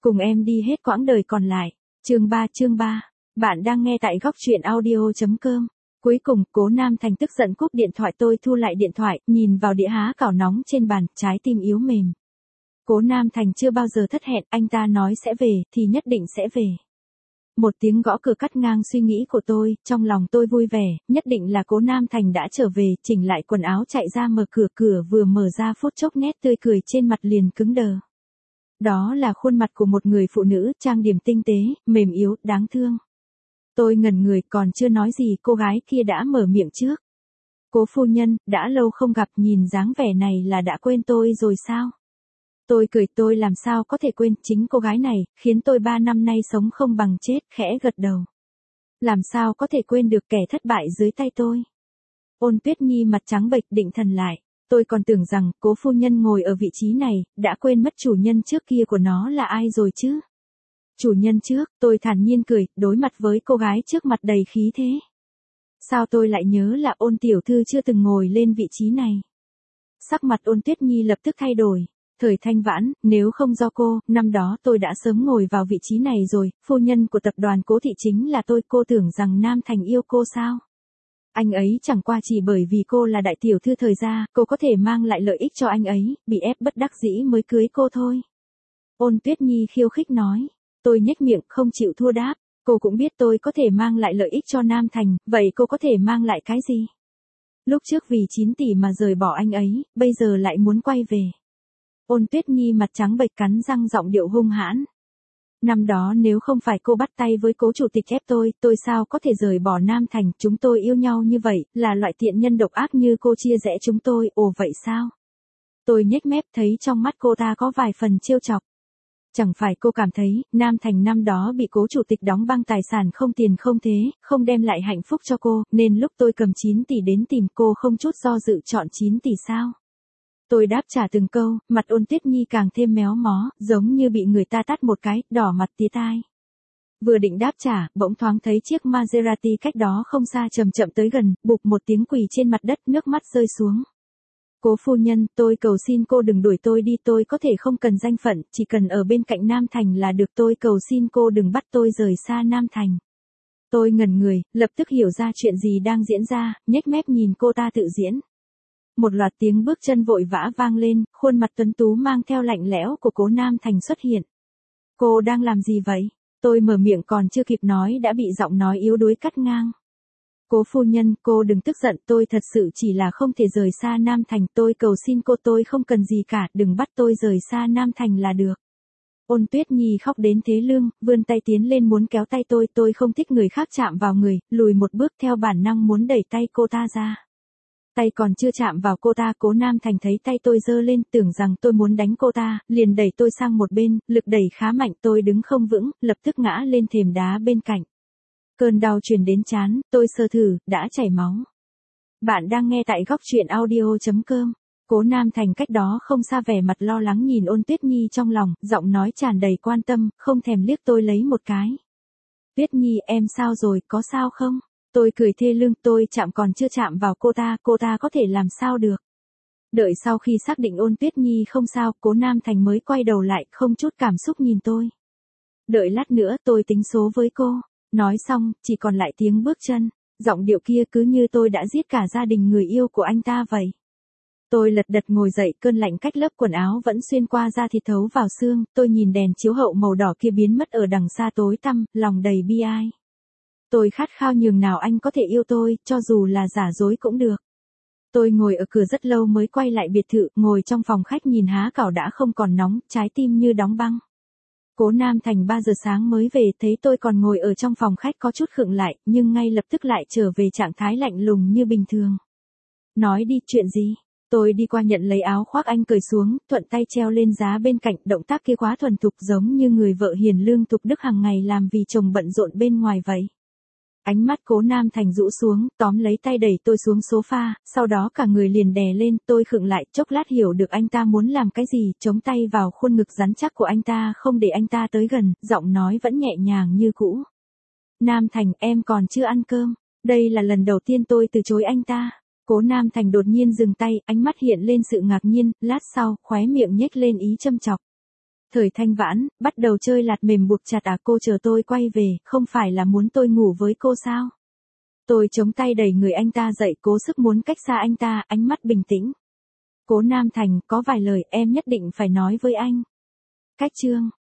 Cùng em đi hết quãng đời còn lại. Chương 3. Bạn đang nghe tại góc truyện audio.com. Cuối cùng, Cố Nam Thành tức giận cúp điện thoại, tôi thu lại điện thoại, nhìn vào đĩa há cảo nóng trên bàn, trái tim yếu mềm. Cố Nam Thành chưa bao giờ thất hẹn, anh ta nói sẽ về, thì nhất định sẽ về. Một tiếng gõ cửa cắt ngang suy nghĩ của tôi, trong lòng tôi vui vẻ, nhất định là Cố Nam Thành đã trở về, chỉnh lại quần áo chạy ra mở cửa, cửa vừa mở ra phút chốc nét tươi cười trên mặt liền cứng đờ. Đó là khuôn mặt của một người phụ nữ, trang điểm tinh tế, mềm yếu, đáng thương. Tôi ngẩn người, còn chưa nói gì cô gái kia đã mở miệng trước. Cố phu nhân, đã lâu không gặp, nhìn dáng vẻ này là đã quên tôi rồi sao? Tôi cười, tôi làm sao có thể quên, chính cô gái này, khiến tôi 3 năm nay sống không bằng chết, khẽ gật đầu. Làm sao có thể quên được kẻ thất bại dưới tay tôi? Ôn Tuyết Nhi mặt trắng bệch định thần lại. Tôi còn tưởng rằng, cố phu nhân ngồi ở vị trí này, đã quên mất chủ nhân trước kia của nó là ai rồi chứ? Chủ nhân trước, tôi thản nhiên cười, đối mặt với cô gái trước mặt đầy khí thế. Sao tôi lại nhớ là Ôn tiểu thư chưa từng ngồi lên vị trí này? Sắc mặt Ôn Tuyết Nhi lập tức thay đổi. Thời Thanh Vãn, nếu không do cô, năm đó tôi đã sớm ngồi vào vị trí này rồi, phu nhân của tập đoàn Cố thị chính là tôi, cô tưởng rằng Nam Thành yêu cô sao? Anh ấy chẳng qua chỉ bởi vì cô là đại tiểu thư thời gia, cô có thể mang lại lợi ích cho anh ấy, bị ép bất đắc dĩ mới cưới cô thôi. Ôn Tuyết Nhi khiêu khích nói. Tôi nhếch miệng không chịu thua đáp, cô cũng biết tôi có thể mang lại lợi ích cho Nam Thành, vậy cô có thể mang lại cái gì? Lúc trước vì 9 tỷ mà rời bỏ anh ấy, bây giờ lại muốn quay về. Ôn Tuyết Nhi mặt trắng bệch cắn răng giọng điệu hung hãn. Năm đó nếu không phải cô bắt tay với Cố chủ tịch ép tôi sao có thể rời bỏ Nam Thành, chúng tôi yêu nhau như vậy, là loại tiện nhân độc ác như cô chia rẽ chúng tôi, ồ vậy sao? Tôi nhếch mép thấy trong mắt cô ta có vài phần trêu chọc. Chẳng phải cô cảm thấy, Nam Thành năm đó bị Cố chủ tịch đóng băng tài sản không tiền không thế, không đem lại hạnh phúc cho cô, nên lúc tôi cầm 9 tỷ đến tìm cô không chút do dự chọn 9 tỷ sao? Tôi đáp trả từng câu, mặt Ôn Tuyết Nhi càng thêm méo mó, giống như bị người ta tát một cái, đỏ mặt tía tai. Vừa định đáp trả, bỗng thoáng thấy chiếc Maserati cách đó không xa chậm chậm tới gần, bụp một tiếng quỳ trên mặt đất, nước mắt rơi xuống. Cố phu nhân, tôi cầu xin cô đừng đuổi tôi đi, tôi có thể không cần danh phận, chỉ cần ở bên cạnh Nam Thành là được, tôi cầu xin cô đừng bắt tôi rời xa Nam Thành. Tôi ngẩn người, lập tức hiểu ra chuyện gì đang diễn ra, nhếch mép nhìn cô ta tự diễn. Một loạt tiếng bước chân vội vã vang lên, khuôn mặt tuấn tú mang theo lạnh lẽo của Cố Nam Thành xuất hiện. Cô đang làm gì vậy? Tôi mở miệng còn chưa kịp nói đã bị giọng nói yếu đuối cắt ngang. Cố phu nhân, cô đừng tức giận, tôi thật sự chỉ là không thể rời xa Nam Thành, tôi cầu xin cô, tôi không cần gì cả, đừng bắt tôi rời xa Nam Thành là được. Ôn Tuyết Nhi khóc đến thế lương, vươn tay tiến lên muốn kéo tay tôi không thích người khác chạm vào người, lùi một bước theo bản năng muốn đẩy tay cô ta ra. Tay còn chưa chạm vào cô ta, Cố Nam Thành thấy tay tôi giơ lên, tưởng rằng tôi muốn đánh cô ta, liền đẩy tôi sang một bên, lực đẩy khá mạnh, tôi đứng không vững, lập tức ngã lên thềm đá bên cạnh. Cơn đau truyền đến trán, tôi sơ thử, đã chảy máu. Bạn đang nghe tại góc truyện audio.com. Cố Nam Thành cách đó không xa vẻ mặt lo lắng nhìn Ôn Tuyết Nhi trong lòng, giọng nói tràn đầy quan tâm, không thèm liếc tôi lấy một cái. Tuyết Nhi, em sao rồi, có sao không? Tôi cười thê lương, tôi chạm còn chưa chạm vào cô ta có thể làm sao được. Đợi sau khi xác định Ôn Tuyết Nhi không sao, Cố Nam Thành mới quay đầu lại, không chút cảm xúc nhìn tôi. Đợi lát nữa tôi tính số với cô. Nói xong, chỉ còn lại tiếng bước chân, giọng điệu kia cứ như tôi đã giết cả gia đình người yêu của anh ta vậy. Tôi lật đật ngồi dậy, cơn lạnh cách lớp quần áo vẫn xuyên qua da thịt thấu vào xương, tôi nhìn đèn chiếu hậu màu đỏ kia biến mất ở đằng xa tối tăm, lòng đầy bi ai. Tôi khát khao nhường nào anh có thể yêu tôi, cho dù là giả dối cũng được. Tôi ngồi ở cửa rất lâu mới quay lại biệt thự, ngồi trong phòng khách nhìn há cảo đã không còn nóng, trái tim như đóng băng. Cố Nam Thành 3 giờ sáng mới về, thấy tôi còn ngồi ở trong phòng khách có chút khựng lại, nhưng ngay lập tức lại trở về trạng thái lạnh lùng như bình thường. Nói đi, chuyện gì? Tôi đi qua nhận lấy áo khoác anh cởi xuống, thuận tay treo lên giá bên cạnh, động tác kia quá thuần thục giống như người vợ hiền lương tục đức hàng ngày làm vì chồng bận rộn bên ngoài vậy. Ánh mắt Cố Nam Thành rũ xuống, tóm lấy tay đẩy tôi xuống sofa, sau đó cả người liền đè lên, tôi khựng lại, chốc lát hiểu được anh ta muốn làm cái gì, chống tay vào khuôn ngực rắn chắc của anh ta không để anh ta tới gần, giọng nói vẫn nhẹ nhàng như cũ. Nam Thành, em còn chưa ăn cơm, đây là lần đầu tiên tôi từ chối anh ta. Cố Nam Thành đột nhiên dừng tay, ánh mắt hiện lên sự ngạc nhiên, lát sau, khóe miệng nhếch lên ý châm chọc. Thời thanh vãn, bắt đầu chơi lạt mềm buộc chặt à, cô chờ tôi quay về, không phải là muốn tôi ngủ với cô sao? Tôi chống tay đẩy người anh ta dậy, cố sức muốn cách xa anh ta, ánh mắt bình tĩnh. Cố Nam Thành, có vài lời em nhất định phải nói với anh. Cách chương